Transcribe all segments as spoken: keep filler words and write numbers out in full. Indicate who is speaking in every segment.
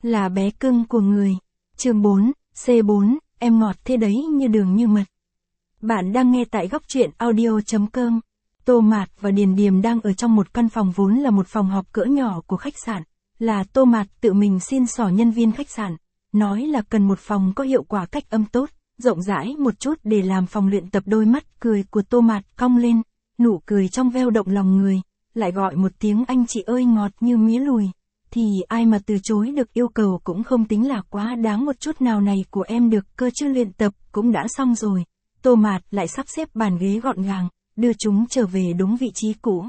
Speaker 1: Là bé cưng của người. Chương bốn, C bốn, em ngọt thế đấy như đường như mật. Bạn đang nghe tại góc truyện audio chấm com. Tô Mạt và Điền Điềm đang ở trong một căn phòng vốn là một phòng họp cỡ nhỏ của khách sạn. Là Tô Mạt tự mình xin xỏ nhân viên khách sạn, nói là cần một phòng có hiệu quả cách âm tốt, rộng rãi một chút để làm phòng luyện tập. Đôi mắt cười của Tô Mạt cong lên, nụ cười trong veo động lòng người, lại gọi một tiếng anh chị ơi ngọt như mía lùi. Thì ai mà từ chối được, yêu cầu cũng không tính là quá đáng một chút nào này của em được cơ chứ. Luyện tập cũng đã xong rồi. Tô Mạt lại sắp xếp bàn ghế gọn gàng, đưa chúng trở về đúng vị trí cũ.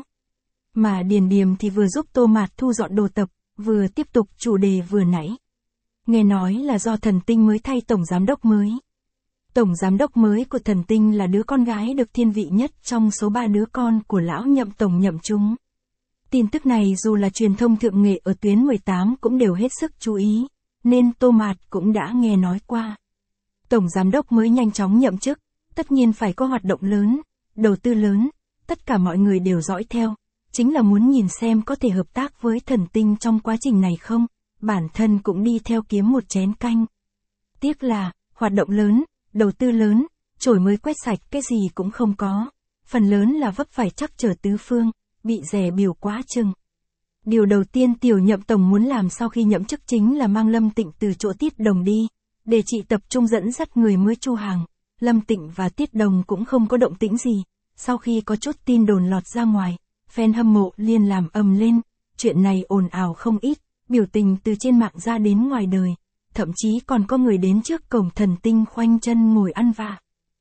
Speaker 1: Mà Điền Điềm thì vừa giúp Tô Mạt thu dọn đồ tập, vừa tiếp tục chủ đề vừa nãy. Nghe nói là do Thần Tinh mới thay tổng giám đốc mới. Tổng giám đốc mới của Thần Tinh là đứa con gái được thiên vị nhất trong số ba đứa con của lão Nhậm tổng Nhậm Trung. Tin tức này dù là truyền thông thượng nghệ ở tuyến mười tám cũng đều hết sức chú ý, nên Tô Mạt cũng đã nghe nói qua. Tổng giám đốc mới nhanh chóng nhậm chức, tất nhiên phải có hoạt động lớn, đầu tư lớn, tất cả mọi người đều dõi theo, chính là muốn nhìn xem có thể hợp tác với Thần Tinh trong quá trình này không, bản thân cũng đi theo kiếm một chén canh. Tiếc là, hoạt động lớn, đầu tư lớn, chổi mới quét sạch cái gì cũng không có, phần lớn là vấp phải trắc trở tứ phương, bị rẻ biểu quá chừng. Điều đầu tiên tiểu Nhậm tổng muốn làm sau khi nhậm chức chính là mang Lâm Tịnh từ chỗ Tiết Đồng đi, để chị tập trung dẫn dắt người mới chu hàng. Lâm Tịnh và Tiết Đồng cũng không có động tĩnh gì, sau khi có chút tin đồn lọt ra ngoài, fan hâm mộ liền làm ầm lên, chuyện này ồn ào không ít, biểu tình từ trên mạng ra đến ngoài đời, thậm chí còn có người đến trước cổng Thần Tinh khoanh chân ngồi ăn vạ.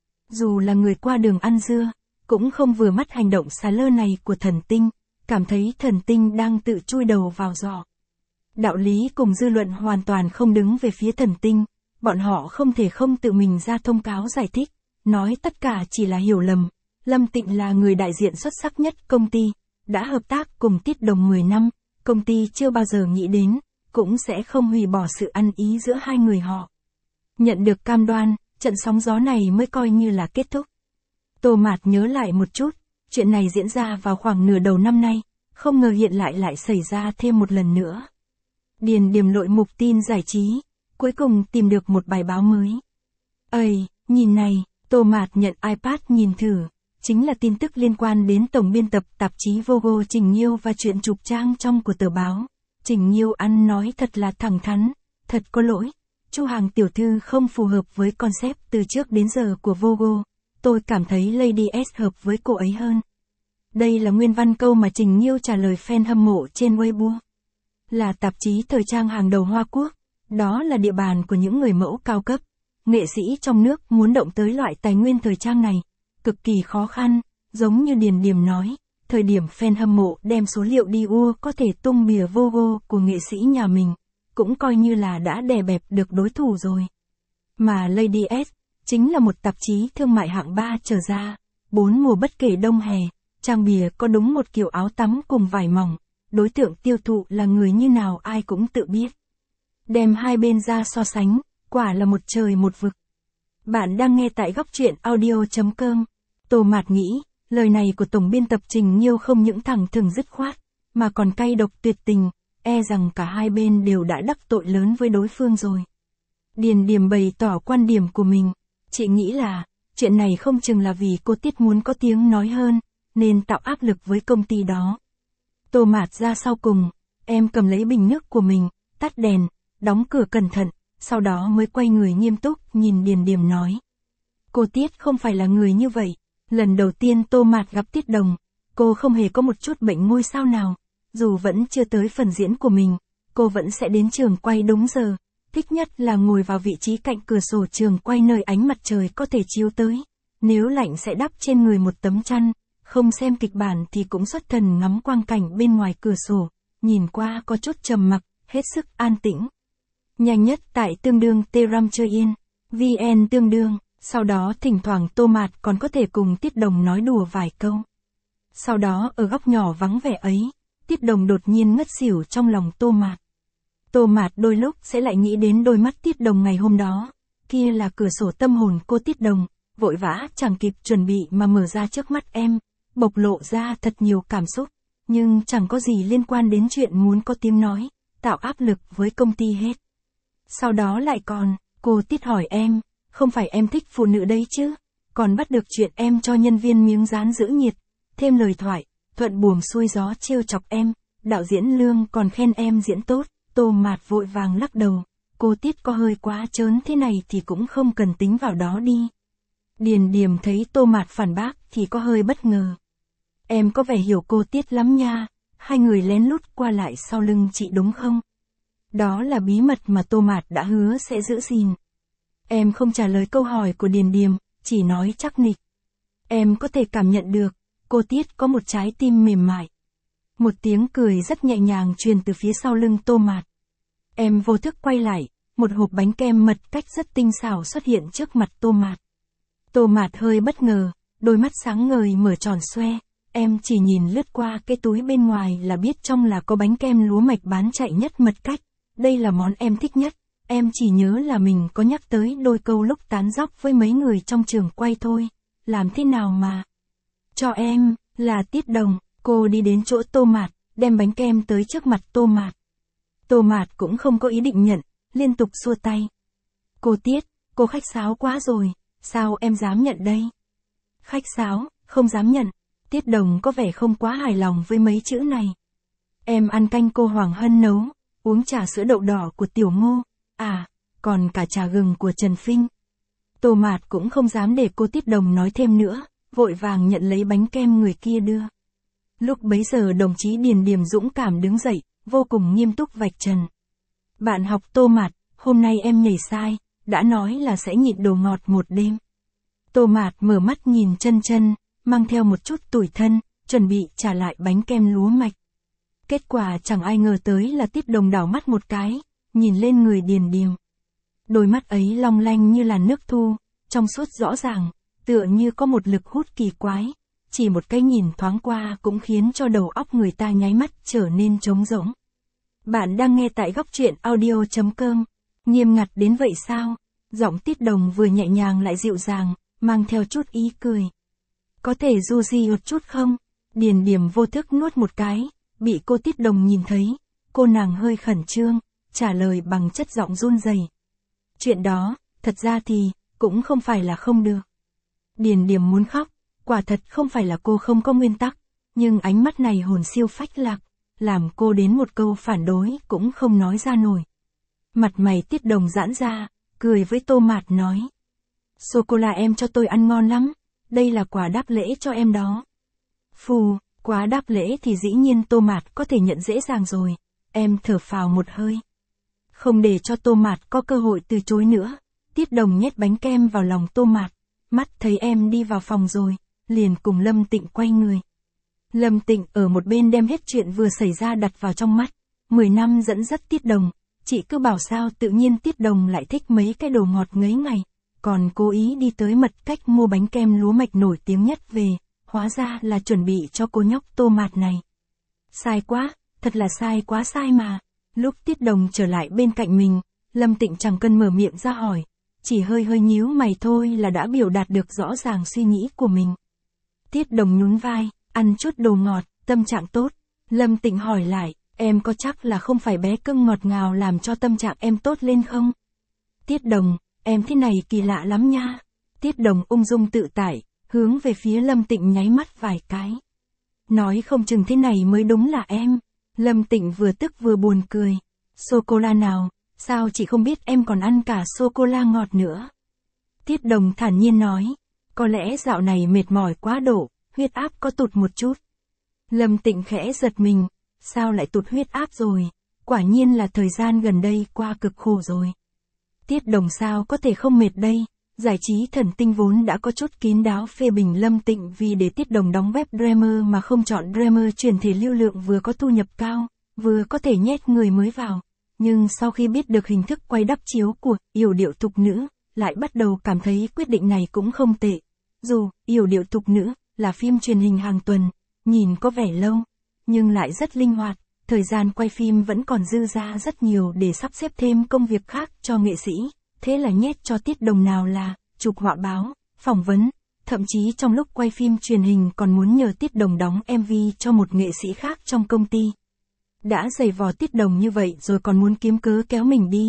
Speaker 1: Dù là người qua đường ăn dưa, cũng không vừa mắt hành động xà lơ này của Thần Tinh, cảm thấy Thần Tinh đang tự chui đầu vào giỏ. Đạo lý cùng dư luận hoàn toàn không đứng về phía Thần Tinh, bọn họ không thể không tự mình ra thông cáo giải thích, nói tất cả chỉ là hiểu lầm. Lâm Tịnh là người đại diện xuất sắc nhất công ty, đã hợp tác cùng Tiết Đồng mười năm, công ty chưa bao giờ nghĩ đến, cũng sẽ không hủy bỏ sự ăn ý giữa hai người họ. Nhận được cam đoan, trận sóng gió này mới coi như là kết thúc. Tô Mạt nhớ lại một chút, chuyện này diễn ra vào khoảng nửa đầu năm nay, không ngờ hiện lại lại xảy ra thêm một lần nữa. Điền Điềm lội mục tin giải trí, cuối cùng tìm được một bài báo mới. Ây, nhìn này, Tô Mạt nhận iPad nhìn thử, chính là tin tức liên quan đến tổng biên tập tạp chí Vogue Trình Nhiêu và chuyện chụp trang trong của tờ báo. Trình Nhiêu ăn nói thật là thẳng thắn, thật có lỗi, chu hàng tiểu thư không phù hợp với concept từ trước đến giờ của Vogue. Tôi cảm thấy Lady S hợp với cô ấy hơn. Đây là nguyên văn câu mà Trình Nhiêu trả lời fan hâm mộ trên Weibo. Là tạp chí thời trang hàng đầu Hoa Quốc, đó là địa bàn của những người mẫu cao cấp. Nghệ sĩ trong nước muốn động tới loại tài nguyên thời trang này, cực kỳ khó khăn, giống như Điền Điềm nói, thời điểm fan hâm mộ đem số liệu đi ua có thể tung bìa Vogue của nghệ sĩ nhà mình, cũng coi như là đã đè bẹp được đối thủ rồi. Mà Lady S chính là một tạp chí thương mại hạng ba trở ra, bốn mùa bất kể đông hè, trang bìa có đúng một kiểu áo tắm cùng vải mỏng, đối tượng tiêu thụ là người như nào ai cũng tự biết. Đem hai bên ra so sánh, quả là một trời một vực. Bạn đang nghe tại góc truyện audio chấm com. Tô Mạt nghĩ, lời này của tổng biên tập Trình Nhiêu không những thẳng thừng dứt khoát, mà còn cay độc tuyệt tình, e rằng cả hai bên đều đã đắc tội lớn với đối phương rồi. Điền Điềm bày tỏ quan điểm của mình. Chị nghĩ là, chuyện này không chừng là vì cô Tiết muốn có tiếng nói hơn, nên tạo áp lực với công ty đó. Tô Mạt ra sau cùng, em cầm lấy bình nước của mình, tắt đèn, đóng cửa cẩn thận, sau đó mới quay người nghiêm túc nhìn Điền Điềm nói. Cô Tiết không phải là người như vậy. Lần đầu tiên Tô Mạt gặp Tiết Đồng, cô không hề có một chút bệnh ngôi sao nào. Dù vẫn chưa tới phần diễn của mình, cô vẫn sẽ đến trường quay đúng giờ. Thích nhất là ngồi vào vị trí cạnh cửa sổ trường quay nơi ánh mặt trời có thể chiếu tới. Nếu lạnh sẽ đắp trên người một tấm chăn, không xem kịch bản thì cũng xuất thần ngắm quang cảnh bên ngoài cửa sổ, nhìn qua có chút trầm mặc, hết sức an tĩnh. Nhanh nhất tại tương đương Telegram chơi yên, vê en tương đương, sau đó thỉnh thoảng Tô Mạt còn có thể cùng Tiết Đồng nói đùa vài câu. Sau đó ở góc nhỏ vắng vẻ ấy, Tiết Đồng đột nhiên ngất xỉu trong lòng Tô Mạt. Tô Mạt đôi lúc sẽ lại nghĩ đến đôi mắt Tiết Đồng ngày hôm đó, kia là cửa sổ tâm hồn cô Tiết Đồng, vội vã chẳng kịp chuẩn bị mà mở ra trước mắt em, bộc lộ ra thật nhiều cảm xúc, nhưng chẳng có gì liên quan đến chuyện muốn có tiếng nói, tạo áp lực với công ty hết. Sau đó lại còn, cô Tiết hỏi em, không phải em thích phụ nữ đấy chứ, còn bắt được chuyện em cho nhân viên miếng dán giữ nhiệt, thêm lời thoại, thuận buồm xuôi gió trêu chọc em, đạo diễn Lương còn khen em diễn tốt, Tô Mạt vội vàng lắc đầu, cô Tiết có hơi quá trớn thế này thì cũng không cần tính vào đó đi. Điền Điềm thấy Tô Mạt phản bác thì có hơi bất ngờ. Em có vẻ hiểu cô Tiết lắm nha, hai người lén lút qua lại sau lưng chị đúng không? Đó là bí mật mà Tô Mạt đã hứa sẽ giữ gìn. Em không trả lời câu hỏi của Điền Điềm, chỉ nói chắc nịch. Em có thể cảm nhận được, cô Tiết có một trái tim mềm mại. Một tiếng cười rất nhẹ nhàng truyền từ phía sau lưng Tô Mạt. Em vô thức quay lại, một hộp bánh kem mật cách rất tinh xảo xuất hiện trước mặt Tô Mạt. Tô Mạt hơi bất ngờ, đôi mắt sáng ngời mở tròn xoe. Em chỉ nhìn lướt qua cái túi bên ngoài là biết trong là có bánh kem lúa mạch bán chạy nhất mật cách. Đây là món em thích nhất. Em chỉ nhớ là mình có nhắc tới đôi câu lúc tán dóc với mấy người trong trường quay thôi. Làm thế nào mà? Cho em, là Tiết Đồng. Cô đi đến chỗ Tô Mạt, đem bánh kem tới trước mặt Tô Mạt. Tô Mạt cũng không có ý định nhận, liên tục xua tay. Cô Tiết, cô khách sáo quá rồi, sao em dám nhận đây? Khách sáo, không dám nhận. Tiết Đồng có vẻ không quá hài lòng với mấy chữ này. Em ăn canh cô Hoàng Hân nấu, uống trà sữa đậu đỏ của Tiểu Ngô, à, còn cả trà gừng của Trần Phinh. Tô Mạt cũng không dám để cô Tiết Đồng nói thêm nữa, vội vàng nhận lấy bánh kem người kia đưa. Lúc bấy giờ đồng chí Điền Điềm dũng cảm đứng dậy, vô cùng nghiêm túc vạch trần. Bạn học Tô Mạt, hôm nay em nhảy sai, đã nói là sẽ nhịn đồ ngọt một đêm. Tô Mạt mở mắt nhìn chân chân, mang theo một chút tủi thân, chuẩn bị trả lại bánh kem lúa mạch. Kết quả chẳng ai ngờ tới là Tiết Đồng đảo mắt một cái, nhìn lên người Điền Điềm. Đôi mắt ấy long lanh như là nước thu, trong suốt rõ ràng, tựa như có một lực hút kỳ quái. Chỉ một cái nhìn thoáng qua cũng khiến cho đầu óc người ta nháy mắt trở nên trống rỗng. Bạn đang nghe tại góc truyện audio chấm com. Nghiêm ngặt đến vậy sao? Giọng Tiết Đồng vừa nhẹ nhàng lại dịu dàng, mang theo chút ý cười. Có thể du di một chút không? Điền Điềm vô thức nuốt một cái, bị cô Tiết Đồng nhìn thấy. Cô nàng hơi khẩn trương, trả lời bằng chất giọng run rẩy. Chuyện đó, thật ra thì, cũng không phải là không được. Điền Điềm muốn khóc, quả thật không phải là cô không có nguyên tắc, nhưng ánh mắt này hồn siêu phách lạc, làm cô đến một câu phản đối cũng không nói ra nổi. Mặt mày Tiết Đồng giãn ra, cười với Tô Mạt nói. Sô-cô-la em cho tôi ăn ngon lắm, đây là quà đáp lễ cho em đó. Phù, quà đáp lễ thì dĩ nhiên Tô Mạt có thể nhận dễ dàng rồi, em thở phào một hơi. Không để cho Tô Mạt có cơ hội từ chối nữa, Tiết Đồng nhét bánh kem vào lòng Tô Mạt, mắt thấy em đi vào phòng rồi, liền cùng Lâm Tịnh quay người. Lâm Tịnh ở một bên đem hết chuyện vừa xảy ra đặt vào trong mắt, mười năm dẫn dắt Tiết Đồng, chị cứ bảo sao tự nhiên Tiết Đồng lại thích mấy cái đồ ngọt ngấy ngày, còn cố ý đi tới mật cách mua bánh kem lúa mạch nổi tiếng nhất về, hóa ra là chuẩn bị cho cô nhóc Tô Mạt này. Sai quá, thật là sai quá sai mà. Lúc Tiết Đồng trở lại bên cạnh mình, Lâm Tịnh chẳng cần mở miệng ra hỏi, chỉ hơi hơi nhíu mày thôi là đã biểu đạt được rõ ràng suy nghĩ của mình. Tiết Đồng nhún vai, ăn chút đồ ngọt, tâm trạng tốt. Lâm Tịnh hỏi lại, em có chắc là không phải bé cưng ngọt ngào làm cho tâm trạng em tốt lên không? Tiết Đồng, em thế này kỳ lạ lắm nha. Tiết Đồng ung dung tự tại, hướng về phía Lâm Tịnh nháy mắt vài cái. Nói không chừng thế này mới đúng là em. Lâm Tịnh vừa tức vừa buồn cười. Sô-cô-la nào, sao chị không biết em còn ăn cả sô-cô-la ngọt nữa? Tiết Đồng thản nhiên nói, có lẽ dạo này mệt mỏi quá độ, huyết áp có tụt một chút. Lâm Tịnh khẽ giật mình, sao lại tụt huyết áp rồi? Quả nhiên là thời gian gần đây qua cực khổ rồi. Tiết Đồng sao có thể không mệt đây? Giải trí thần tinh vốn đã có chút kín đáo phê bình Lâm Tịnh vì để Tiết Đồng đóng web Dreamer mà không chọn Dreamer truyền thể lưu lượng vừa có thu nhập cao, vừa có thể nhét người mới vào. Nhưng sau khi biết được hình thức quay đắp chiếu của Yểu Điệu Thục Nữ, lại bắt đầu cảm thấy quyết định này cũng không tệ. Dù Yểu Điệu Thục Nữ là phim truyền hình hàng tuần, nhìn có vẻ lâu, nhưng lại rất linh hoạt, thời gian quay phim vẫn còn dư ra rất nhiều để sắp xếp thêm công việc khác cho nghệ sĩ. Thế là nhét cho Tiết Đồng nào là chụp họa báo, phỏng vấn, thậm chí trong lúc quay phim truyền hình còn muốn nhờ Tiết Đồng đóng em vê cho một nghệ sĩ khác trong công ty. Đã giày vò Tiết Đồng như vậy rồi còn muốn kiếm cớ kéo mình đi,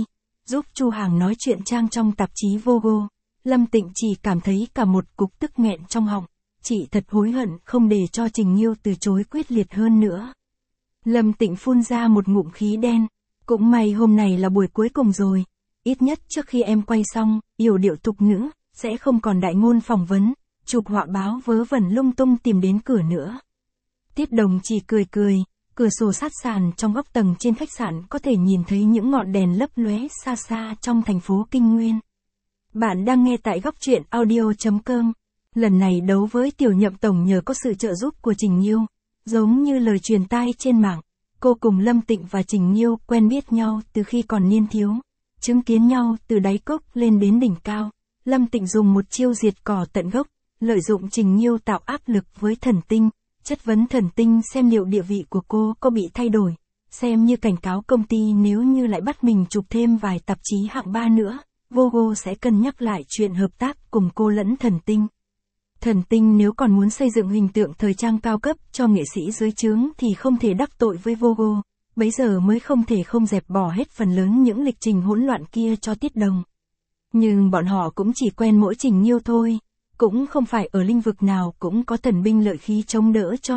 Speaker 1: giúp Chu Hàng nói chuyện trang trong tạp chí Vogue. Lâm Tịnh chỉ cảm thấy cả một cục tức nghẹn trong họng. Chị thật hối hận không để cho Trình Nhiêu từ chối quyết liệt hơn nữa. Lâm Tịnh phun ra một ngụm khí đen. Cũng may hôm này là buổi cuối cùng rồi. Ít nhất trước khi em quay xong, yểu điệu tục nữ, sẽ không còn đại ngôn phỏng vấn, chụp họa báo vớ vẩn lung tung tìm đến cửa nữa. Tiết Đồng chỉ cười cười, cửa sổ sát sàn trong góc tầng trên khách sạn có thể nhìn thấy những ngọn đèn lấp lóe xa xa trong thành phố Kinh Nguyên. Bạn đang nghe tại góc truyện audio chấm com. Lần này đấu với Tiểu Nhậm Tổng nhờ có sự trợ giúp của Trình Nhiêu. Giống như lời truyền tai trên mạng, cô cùng Lâm Tịnh và Trình Nhiêu quen biết nhau từ khi còn niên thiếu. Chứng kiến nhau từ đáy cốc lên đến đỉnh cao. Lâm Tịnh dùng một chiêu diệt cỏ tận gốc, lợi dụng Trình Nhiêu tạo áp lực với Thần Tinh, chất vấn Thần Tinh xem liệu địa vị của cô có bị thay đổi, xem như cảnh cáo công ty nếu như lại bắt mình chụp thêm vài tạp chí hạng ba nữa, Vogue sẽ cân nhắc lại chuyện hợp tác cùng cô lẫn Thần Tinh. Thần Tinh nếu còn muốn xây dựng hình tượng thời trang cao cấp cho nghệ sĩ dưới trướng thì không thể đắc tội với Vogue, bấy giờ mới không thể không dẹp bỏ hết phần lớn những lịch trình hỗn loạn kia cho Tiết Đồng. Nhưng bọn họ cũng chỉ quen mỗi Trình Nhiêu thôi, cũng không phải ở lĩnh vực nào cũng có thần binh lợi khí chống đỡ cho.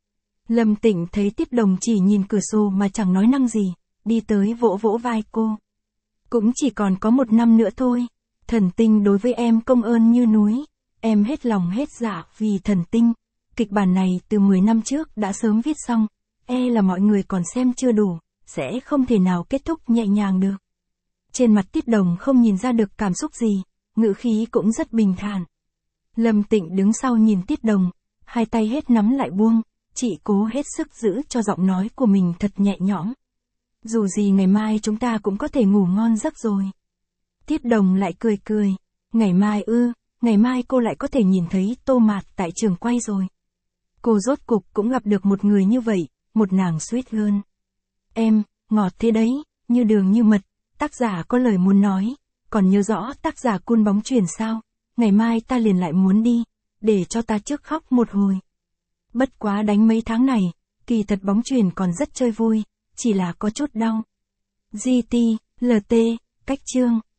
Speaker 1: Lâm Tịnh thấy Tiết Đồng chỉ nhìn cửa sổ mà chẳng nói năng gì, đi tới vỗ vỗ vai cô. Cũng chỉ còn có một năm nữa thôi, Thần Tinh đối với em công ơn như núi, em hết lòng hết dạ vì Thần Tinh. Kịch bản này từ mười năm trước đã sớm viết xong, e là mọi người còn xem chưa đủ, sẽ không thể nào kết thúc nhẹ nhàng được. Trên mặt Tiết Đồng không nhìn ra được cảm xúc gì, ngữ khí cũng rất bình thản. Lâm Tịnh đứng sau nhìn Tiết Đồng, hai tay hết nắm lại buông, chị cố hết sức giữ cho giọng nói của mình thật nhẹ nhõm. Dù gì ngày mai chúng ta cũng có thể ngủ ngon giấc rồi. Tiết Đồng lại cười cười, ngày mai ư, ngày mai cô lại có thể nhìn thấy Tô Mạt tại trường quay rồi. Cô rốt cục cũng gặp được một người như vậy, một nàng sweet girl. Em, ngọt thế đấy, như đường như mật, tác giả có lời muốn nói, còn nhớ rõ tác giả Cun Bóng Chuyền sao, ngày mai ta liền lại muốn đi, để cho ta trước khóc một hồi. Bất quá đánh mấy tháng này, kỳ thật bóng chuyền còn rất chơi vui, chỉ là có chút đau. giê tê, lờ tê, cách chương.